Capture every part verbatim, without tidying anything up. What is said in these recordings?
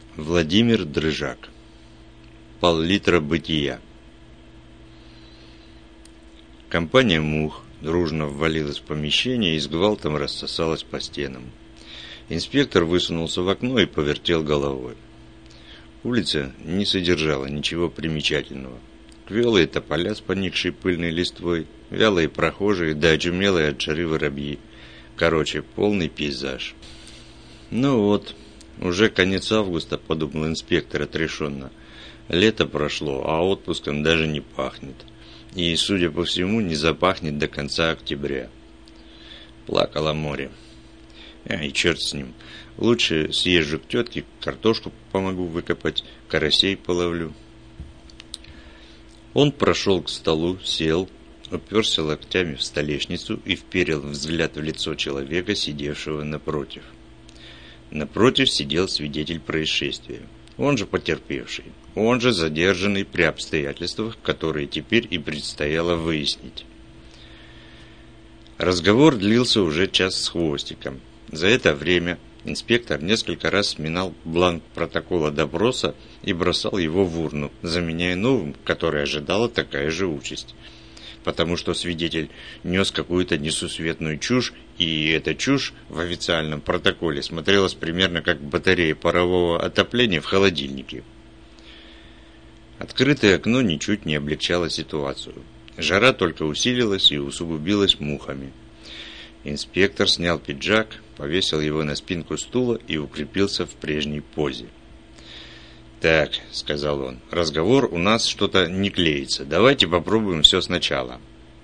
Владимир Дрыжак. Пол-литра бытия. Компания мух дружно ввалилась в помещение и с гвалтом рассосалась по стенам. Инспектор высунулся в окно и повертел головой. Улица не содержала ничего примечательного. Квелые тополя с поникшей пыльной листвой, вялые прохожие да очумелые от жары воробьи. Короче, полный пейзаж. Ну вот, уже конец августа, подумал инспектор отрешенно. Лето прошло, а отпуском даже не пахнет. И, судя по всему, не запахнет до конца октября. Плакало море. А, и черт с ним. Лучше съезжу к тетке, картошку помогу выкопать, карасей половлю. Он прошел к столу, сел, уперся локтями в столешницу и вперил взгляд в лицо человека, сидевшего напротив. Напротив сидел свидетель происшествия, он же потерпевший, он же задержанный при обстоятельствах, которые теперь и предстояло выяснить. Разговор длился уже час с хвостиком. За это время инспектор несколько раз сминал бланк протокола допроса и бросал его в урну, заменяя новым, который ожидала такая же участь. Потому что свидетель нес какую-то несусветную чушь, и эта чушь в официальном протоколе смотрелась примерно как батарея парового отопления в холодильнике. Открытое окно ничуть не облегчало ситуацию. Жара только усилилась и усугубилась мухами. Инспектор снял пиджак, повесил его на спинку стула и укрепился в прежней позе. «Так», — сказал он, — «разговор у нас что-то не клеится. Давайте попробуем все сначала».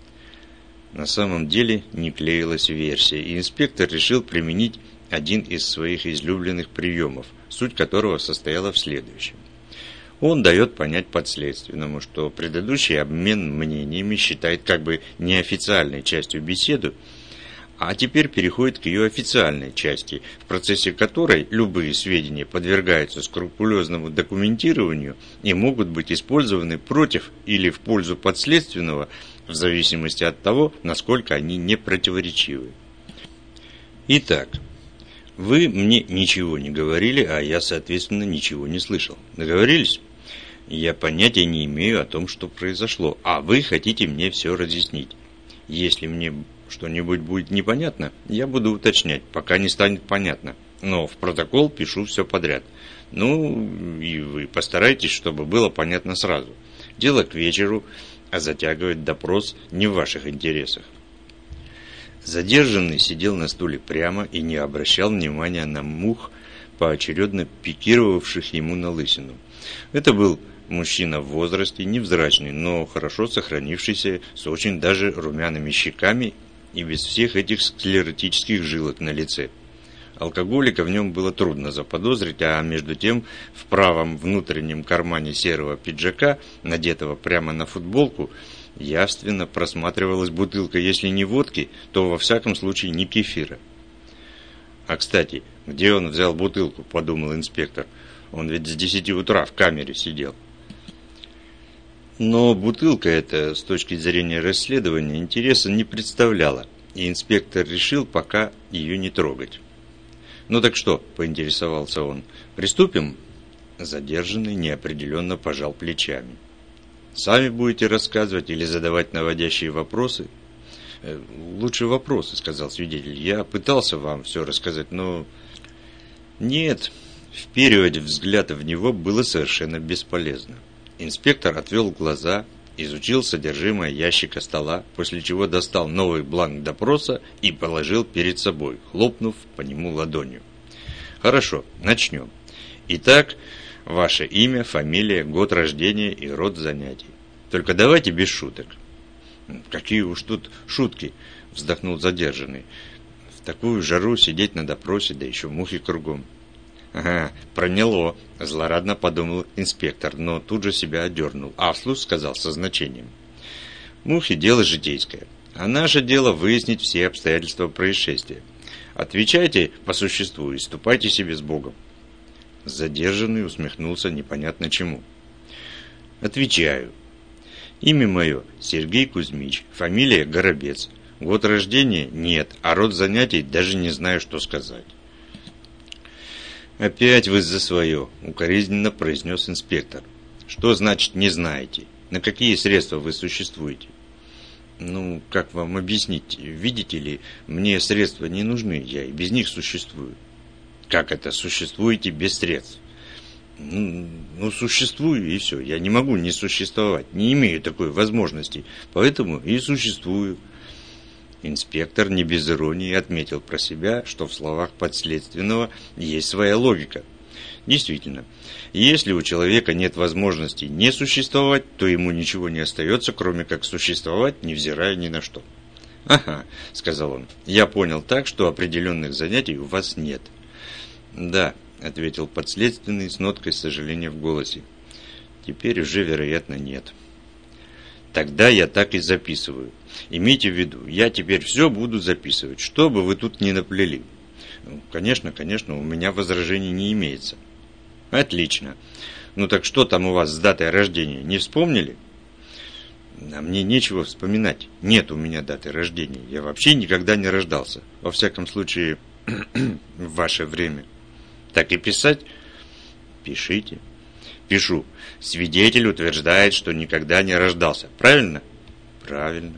На самом деле не клеилась версия, и инспектор решил применить один из своих излюбленных приемов, суть которого состояла в следующем. Он дает понять подследственному, что предыдущий обмен мнениями считает как бы неофициальной частью беседы, а теперь переходит к ее официальной части, в процессе которой любые сведения подвергаются скрупулезному документированию и могут быть использованы против или в пользу подследственного, в зависимости от того, насколько они не противоречивы. Итак, вы мне ничего не говорили, а я, соответственно, ничего не слышал. Договорились? Я понятия не имею о том, что произошло, а вы хотите мне все разъяснить. Если мне что-нибудь будет непонятно, я буду уточнять, пока не станет понятно. Но в протокол пишу все подряд. Ну, и вы постарайтесь, чтобы было понятно сразу. Дело к вечеру, а затягивать допрос не в ваших интересах. Задержанный сидел на стуле прямо и не обращал внимания на мух, поочередно пикировавших ему на лысину. Это был мужчина в возрасте, невзрачный, но хорошо сохранившийся, с очень даже румяными щеками и без всех этих склеротических жилок на лице. Алкоголика в нем было трудно заподозрить, а между тем в правом внутреннем кармане серого пиджака, надетого прямо на футболку, явственно просматривалась бутылка, если не водки, то во всяком случае не кефира. «А кстати, где он взял бутылку?» – подумал инспектор. «Он ведь с десяти утра в камере сидел». Но бутылка эта, с точки зрения расследования, интереса не представляла, и инспектор решил пока ее не трогать. «Ну так что?» – поинтересовался он. «Приступим?» Задержанный неопределенно пожал плечами. «Сами будете рассказывать или задавать наводящие вопросы?» э, «Лучше вопросы», – сказал свидетель. «Я пытался вам все рассказать, но...» «Нет». Вперивать взгляд в него было совершенно бесполезно. Инспектор отвел глаза, изучил содержимое ящика стола, после чего достал новый бланк допроса и положил перед собой, хлопнув по нему ладонью. «Хорошо, начнем. Итак, ваше имя, фамилия, год рождения и род занятий. Только давайте без шуток». «Какие уж тут шутки», – вздохнул задержанный. «В такую жару сидеть на допросе, да еще мухи кругом». «Ага, проняло», – злорадно подумал инспектор, но тут же себя одернул, а вслух сказал со значением. «Мухи – дело житейское, а наше дело выяснить все обстоятельства происшествия. Отвечайте по существу и ступайте себе с Богом». Задержанный усмехнулся непонятно чему. «Отвечаю. Имя мое – Сергей Кузьмич, фамилия – Горобец, год рождения – нет, а род занятий даже не знаю, что сказать». «Опять вы за свое», — укоризненно произнес инспектор. «Что значит «не знаете»? На какие средства вы существуете?» «Ну, как вам объяснить? Видите ли, мне средства не нужны, я и без них существую». «Как это существуете без средств?» Ну, ну, существую и все. Я не могу не существовать, не имею такой возможности, поэтому и существую». Инспектор не без иронии отметил про себя, что в словах подследственного есть своя логика. Действительно, если у человека нет возможности не существовать, то ему ничего не остается, кроме как существовать, невзирая ни на что. «Ага», — сказал он, — «я понял так, что определенных занятий у вас нет». «Да», — ответил подследственный с ноткой сожаления в голосе. «Теперь уже, вероятно, нет». «Тогда я так и записываю. Имейте в виду, я теперь все буду записывать, что бы вы тут ни наплели». Ну, «Конечно, конечно, у меня возражений не имеется». «Отлично. Ну так что там у вас с датой рождения, не вспомнили?» «А мне нечего вспоминать. Нет у меня даты рождения. Я вообще никогда не рождался. Во всяком случае, в ваше время». «Так и писать?» «Пишите». «Пишу. Свидетель утверждает, что никогда не рождался. Правильно?» «Правильно».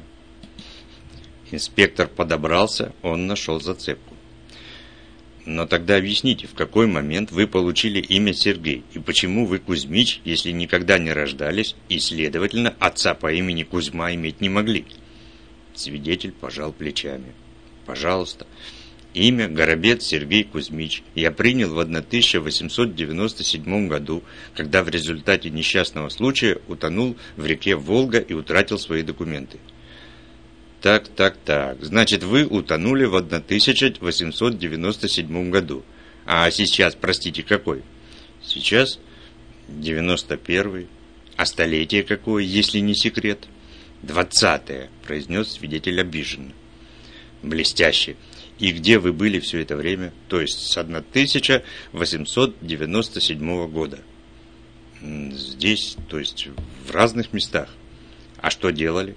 Инспектор подобрался, он нашел зацепку. «Но тогда объясните, в какой момент вы получили имя Сергей, и почему вы Кузьмич, если никогда не рождались, и, следовательно, отца по имени Кузьма иметь не могли?» Свидетель пожал плечами. «Пожалуйста. Имя Горобец Сергей Кузьмич я принял в тысяча восемьсот девяносто седьмом году, когда в результате несчастного случая утонул в реке Волга и утратил свои документы». «Так, так, так. Значит, вы утонули в тысяча восемьсот девяносто седьмом году. А сейчас, простите, какой?» «Сейчас девяносто первый. А столетие какое, если не секрет?» «Двадцатое», — произнес свидетель обиженно. «Блестяще. И где вы были все это время, то есть с тысяча восемьсот девяносто седьмого года?» «Здесь, то есть в разных местах». «А что делали?»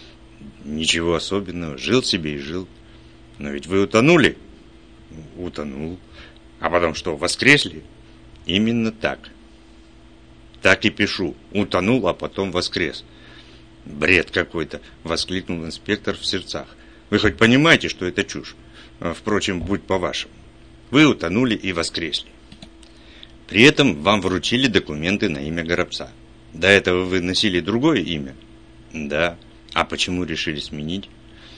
«Ничего особенного. Жил себе и жил». «Но ведь вы утонули?» «Утонул». «А потом что, воскресли?» «Именно так». «Так и пишу. Утонул, а потом воскрес». «Бред какой-то!» — воскликнул инспектор в сердцах. «Вы хоть понимаете, что это чушь? Впрочем, будь по-вашему. Вы утонули и воскресли. При этом вам вручили документы на имя Горобца. До этого вы носили другое имя?» «Да». «А почему решили сменить?»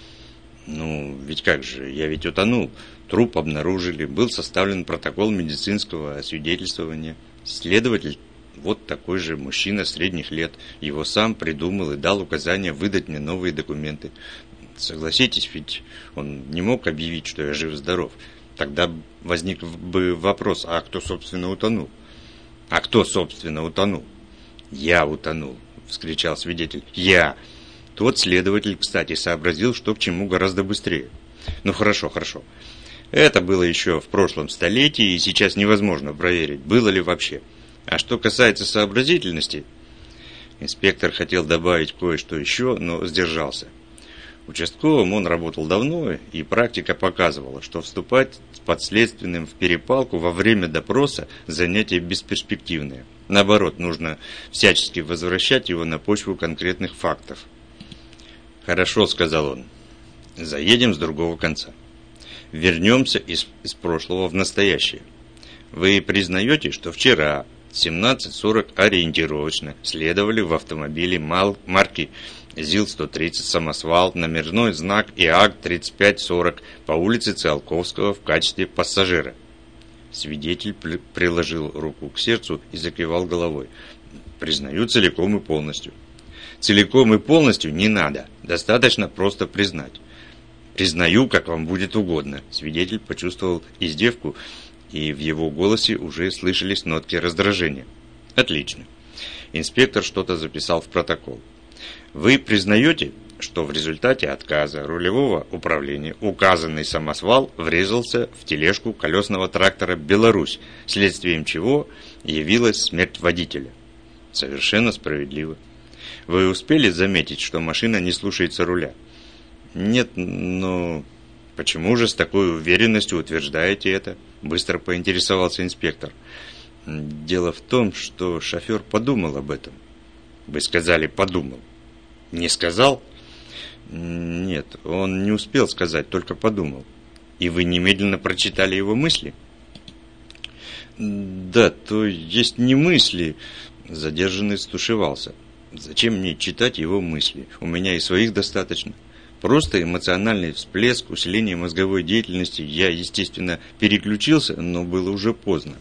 «Ну, ведь как же, я ведь утонул. Труп обнаружили, был составлен протокол медицинского освидетельствования. Следователь, вот такой же мужчина средних лет, его сам придумал и дал указание выдать мне новые документы. Согласитесь, ведь он не мог объявить, что я жив-здоров. Тогда возник бы вопрос, а кто, собственно, утонул?» «А кто, собственно, утонул?» «Я утонул», — вскричал свидетель. «Я!» Тот следователь, кстати, сообразил, что к чему гораздо быстрее. «Ну хорошо, хорошо. Это было еще в прошлом столетии, и сейчас невозможно проверить, было ли вообще. А что касается сообразительности...» Инспектор хотел добавить кое-что еще, но сдержался. Участковым он работал давно, и практика показывала, что вступать с подследственным в перепалку во время допроса – занятие бесперспективное. Наоборот, нужно всячески возвращать его на почву конкретных фактов. «Хорошо», — сказал он, — «заедем с другого конца. Вернемся из, из прошлого в настоящее. Вы признаете, что вчера семнадцать сорок ориентировочно следовали в автомобиле мал, марки ЗИЛ сто тридцать «Самосвал», номерной знак ИАГ тридцать пять сорок по улице Циолковского в качестве пассажира?» Свидетель при, приложил руку к сердцу и закивал головой. «Признаю целиком и полностью». «Целиком и полностью не надо. Достаточно просто признать». «Признаю, как вам будет угодно». Свидетель почувствовал издевку, и в его голосе уже слышались нотки раздражения. «Отлично». Инспектор что-то записал в протокол. «Вы признаете, что в результате отказа рулевого управления указанный самосвал врезался в тележку колесного трактора «Беларусь», следствием чего явилась смерть водителя?» «Совершенно справедливо». «Вы успели заметить, что машина не слушается руля?» «Нет, но...» Почему же с такой уверенностью утверждаете это? Быстро поинтересовался инспектор. Дело в том, что шофер подумал об этом. Вы сказали «подумал». Не сказал? Нет, он не успел сказать, только подумал. И вы немедленно прочитали его мысли? Да, то есть не мысли. Задержанный стушевался. Зачем мне читать его мысли? У меня и своих достаточно. Просто эмоциональный всплеск, усиление мозговой деятельности. Я, естественно, переключился, но было уже поздно.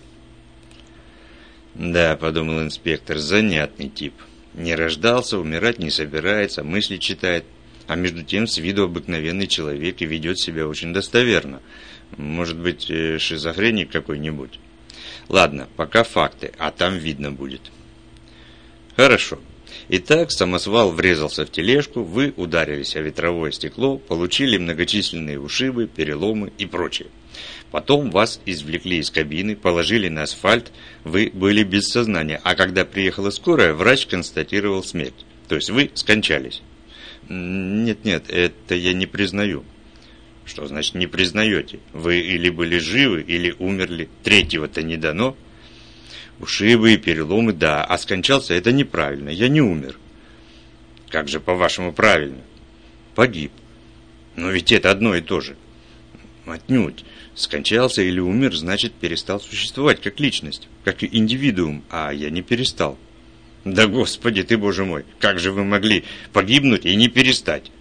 Да, подумал инспектор, занятный тип. Не рождался, умирать не собирается, мысли читает. А между тем с виду обыкновенный человек и ведет себя очень достоверно. Может быть, шизофреник какой-нибудь. Ладно, пока факты, а там видно будет. Хорошо. Итак, самосвал врезался в тележку, вы ударились о ветровое стекло, получили многочисленные ушибы, переломы и прочее. Потом вас извлекли из кабины, положили на асфальт, вы были без сознания, а когда приехала скорая, врач констатировал смерть. То есть вы скончались. Нет-нет, это я не признаю. Что значит не признаете? Вы или были живы, или умерли. Третьего-то не дано. Ушибы и переломы, да, а скончался это неправильно, я не умер. Как же по-вашему правильно? Погиб. Но ведь это одно и то же. Отнюдь. Скончался или умер, значит перестал существовать как личность, как индивидуум, а я не перестал. Да господи ты, боже мой, как же вы могли погибнуть и не перестать?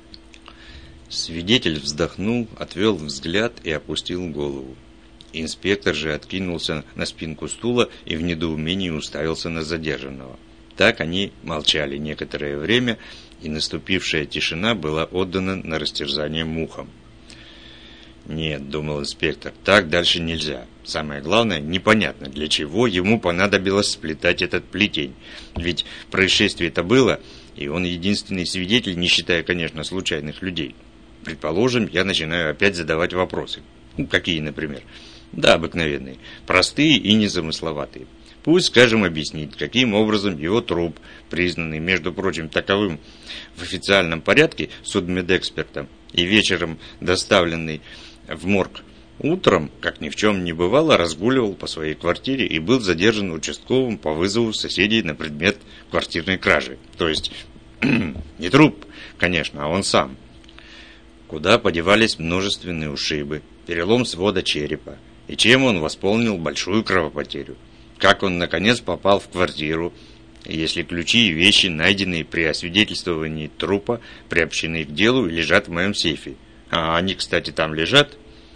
Свидетель вздохнул, отвел взгляд и опустил голову. Инспектор же откинулся на спинку стула и в недоумении уставился на задержанного. Так они молчали некоторое время, и наступившая тишина была отдана на растерзание мухам. «Нет», — думал инспектор, — «так дальше нельзя. Самое главное, непонятно, для чего ему понадобилось сплетать этот плетень. Ведь происшествие-то было, и он единственный свидетель, не считая, конечно, случайных людей. Предположим, я начинаю опять задавать вопросы. Ну, какие, например? Да, обыкновенные. Простые и незамысловатые. Пусть, скажем, объяснит, каким образом его труп, признанный, между прочим, таковым в официальном порядке судмедэкспертом и вечером доставленный в морг, утром, как ни в чем не бывало, разгуливал по своей квартире и был задержан участковым по вызову соседей на предмет квартирной кражи. То есть, не труп, конечно, а он сам. Куда подевались множественные ушибы, перелом свода черепа, и чем он восполнил большую кровопотерю. Как он, наконец, попал в квартиру, если ключи и вещи, найденные при освидетельствовании трупа, приобщены к делу и лежат в моем сейфе. А они, кстати, там лежат.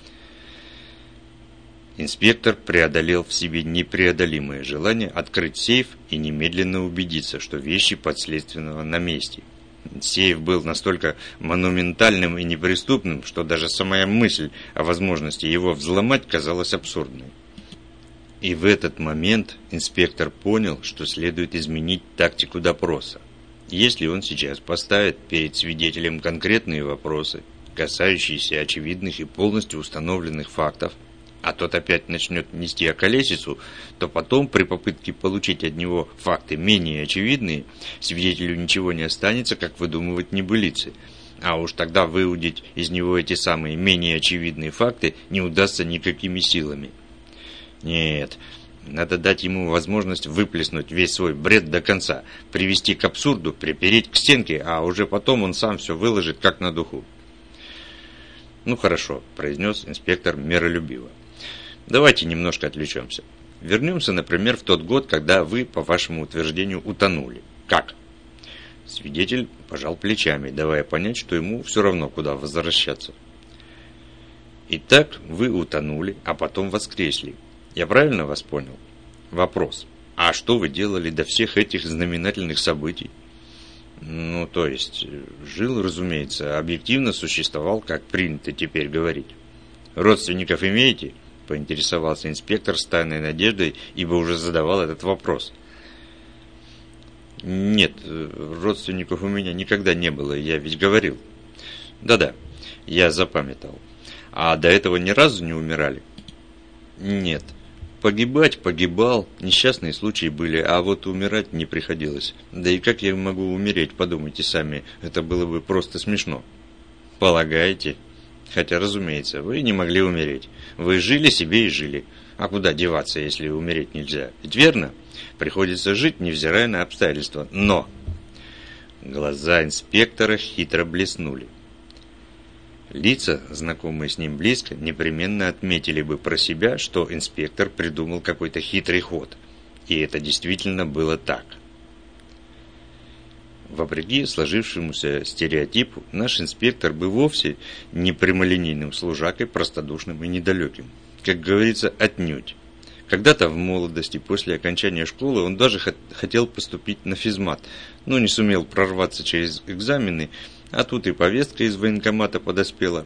Инспектор преодолел в себе непреодолимое желание открыть сейф и немедленно убедиться, что вещи подследственного на месте. Сейф был настолько монументальным и неприступным, что даже самая мысль о возможности его взломать казалась абсурдной. И в этот момент инспектор понял, что следует изменить тактику допроса. Если он сейчас поставит перед свидетелем конкретные вопросы, касающиеся очевидных и полностью установленных фактов, а тот опять начнет нести околесицу, то потом при попытке получить от него факты менее очевидные, свидетелю ничего не останется, как выдумывать небылицы. А уж тогда выудить из него эти самые менее очевидные факты не удастся никакими силами. Нет, надо дать ему возможность выплеснуть весь свой бред до конца, привести к абсурду, припереть к стенке, а уже потом он сам все выложит как на духу. «Ну хорошо», – произнес инспектор миролюбиво. «Давайте немножко отвлечемся. Вернемся, например, в тот год, когда вы, по вашему утверждению, утонули. Как?» Свидетель пожал плечами, давая понять, что ему все равно, куда возвращаться. «Итак, вы утонули, а потом воскресли. Я правильно вас понял? Вопрос. А что вы делали до всех этих знаменательных событий?» «Ну, то есть, жил, разумеется, объективно существовал, как принято теперь говорить. Родственников имеете?» – поинтересовался инспектор с тайной надеждой, ибо уже задавал этот вопрос. «Нет, родственников у меня никогда не было, я ведь говорил». «Да-да, я запамятовал. А до этого ни разу не умирали?» «Нет. Погибать погибал, несчастные случаи были, а вот умирать не приходилось. Да и как я могу умереть, подумайте сами, это было бы просто смешно». «Полагаете?» Хотя, разумеется, вы не могли умереть. Вы жили себе и жили. А куда деваться, если умереть нельзя? Ведь верно? Приходится жить, невзирая на обстоятельства. Но глаза инспектора хитро блеснули. Лица, знакомые с ним близко, непременно отметили бы про себя, что инспектор придумал какой-то хитрый ход. И это действительно было так. Вопреки сложившемуся стереотипу, наш инспектор был вовсе не прямолинейным служакой, простодушным и недалеким. Как говорится, отнюдь. Когда-то в молодости, после окончания школы, он даже хотел поступить на физмат, но не сумел прорваться через экзамены, а тут и повестка из военкомата подоспела.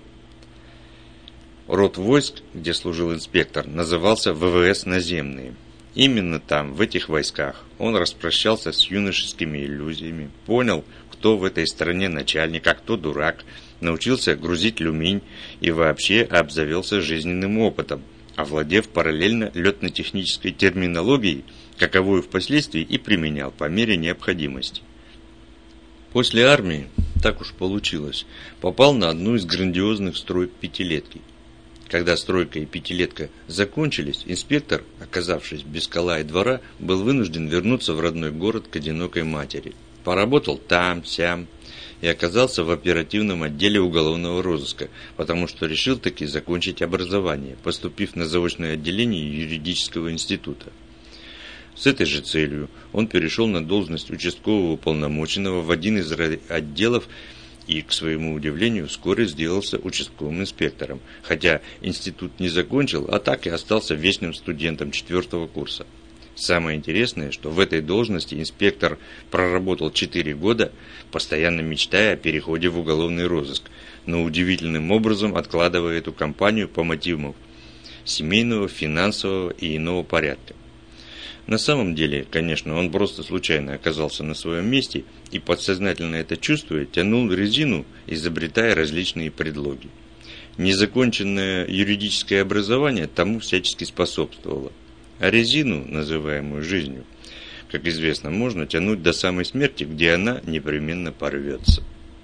Род войск, где служил инспектор, назывался вэ вэ эс «Наземные». Именно там, в этих войсках, он распрощался с юношескими иллюзиями, понял, кто в этой стране начальник, а кто дурак, научился грузить люминь и вообще обзавелся жизненным опытом, овладев параллельно летно-технической терминологией, каковую впоследствии и применял по мере необходимости. После армии, так уж получилось, попал на одну из грандиозных строек пятилетки. Когда стройка и пятилетка закончились, инспектор, оказавшись без кола и двора, был вынужден вернуться в родной город к одинокой матери. Поработал там, сям и оказался в оперативном отделе уголовного розыска, потому что решил таки закончить образование, поступив на заочное отделение юридического института. С этой же целью он перешел на должность участкового уполномоченного в один из отделов и, к своему удивлению, вскоре сделался участковым инспектором, хотя институт не закончил, а так и остался вечным студентом четвертого курса. Самое интересное, что в этой должности инспектор проработал четыре года, постоянно мечтая о переходе в уголовный розыск, но удивительным образом откладывая эту кампанию по мотивам семейного, финансового и иного порядка. На самом деле, конечно, он просто случайно оказался на своем месте и, подсознательно это чувствуя, тянул резину, изобретая различные предлоги. Незаконченное юридическое образование тому всячески способствовало. А резину, называемую жизнью, как известно, можно тянуть до самой смерти, где она непременно порвется.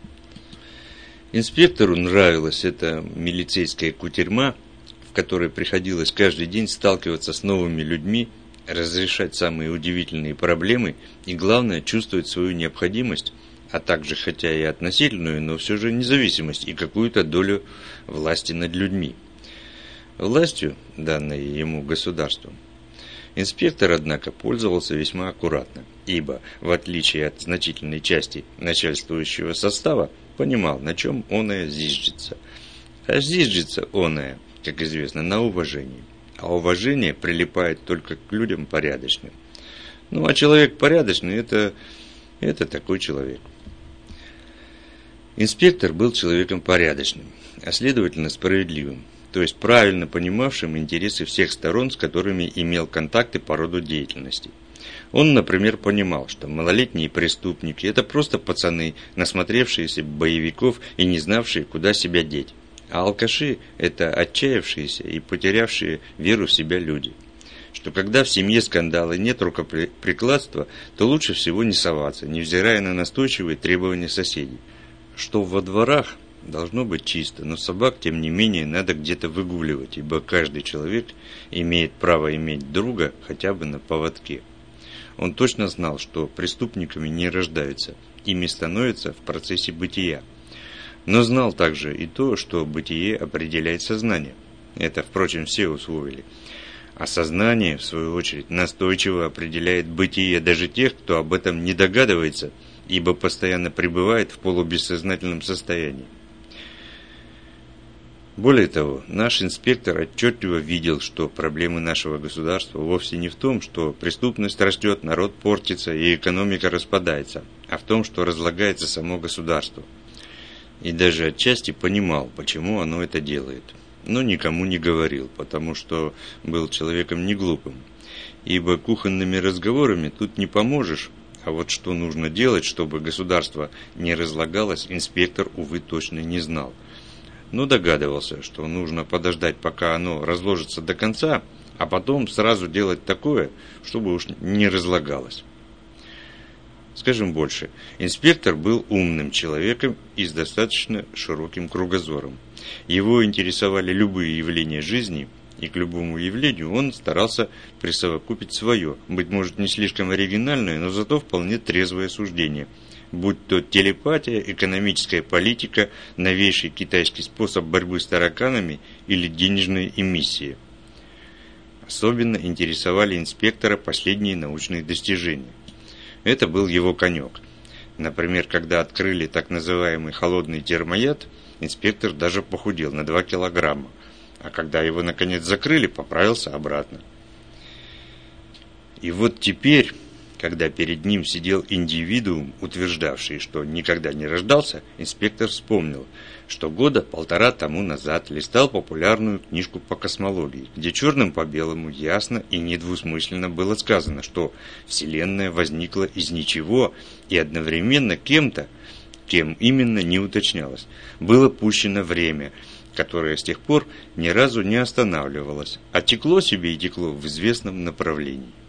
Инспектору нравилась эта милицейская кутерьма, в которой приходилось каждый день сталкиваться с новыми людьми, разрешать самые удивительные проблемы и, главное, чувствовать свою необходимость, а также, хотя и относительную, но все же независимость и какую-то долю власти над людьми. Властью, данной ему государством, инспектор, однако, пользовался весьма аккуратно, ибо, в отличие от значительной части начальствующего состава, понимал, на чем оное зиждется. А зиждется оное, как известно, на уважении. А уважение прилипает только к людям порядочным. Ну, а человек порядочный – это, это такой человек. Инспектор был человеком порядочным, а следовательно справедливым, то есть правильно понимавшим интересы всех сторон, с которыми имел контакты по роду деятельности. Он, например, понимал, что малолетние преступники – это просто пацаны, насмотревшиеся боевиков и не знавшие, куда себя деть. А алкаши – это отчаявшиеся и потерявшие веру в себя люди. Что когда в семье скандалы нет рукоприкладства, то лучше всего не соваться, невзирая на настойчивые требования соседей. Что во дворах должно быть чисто, но собак, тем не менее, надо где-то выгуливать, ибо каждый человек имеет право иметь друга хотя бы на поводке. Он точно знал, что преступниками не рождаются, ими становятся в процессе бытия. Но знал также и то, что бытие определяет сознание. Это, впрочем, все усвоили. А сознание, в свою очередь, настойчиво определяет бытие даже тех, кто об этом не догадывается, ибо постоянно пребывает в полубессознательном состоянии. Более того, наш инспектор отчетливо видел, что проблемы нашего государства вовсе не в том, что преступность растет, народ портится и экономика распадается, а в том, что разлагается само государство. И даже отчасти понимал, почему оно это делает. Но никому не говорил, потому что был человеком не глупым. Ибо кухонными разговорами тут не поможешь, а вот что нужно делать, чтобы государство не разлагалось, инспектор, увы, точно не знал. Но догадывался, что нужно подождать, пока оно разложится до конца, а потом сразу делать такое, чтобы уж не разлагалось. Скажем больше, инспектор был умным человеком и с достаточно широким кругозором. Его интересовали любые явления жизни, и к любому явлению он старался присовокупить свое, быть может не слишком оригинальное, но зато вполне трезвое суждение. Будь то телепатия, экономическая политика, новейший китайский способ борьбы с тараканами или денежные эмиссии. Особенно интересовали инспектора последние научные достижения. Это был его конек. Например, когда открыли так называемый холодный термояд, инспектор даже похудел на два килограмма, а когда его наконец закрыли, поправился обратно. И вот теперь, когда перед ним сидел индивидуум, утверждавший, что никогда не рождался, инспектор вспомнил, что года полтора тому назад листал популярную книжку по космологии, где черным по белому ясно и недвусмысленно было сказано, что Вселенная возникла из ничего и одновременно кем-то, кем именно не уточнялось, было пущено время, которое с тех пор ни разу не останавливалось, а текло себе и текло в известном направлении.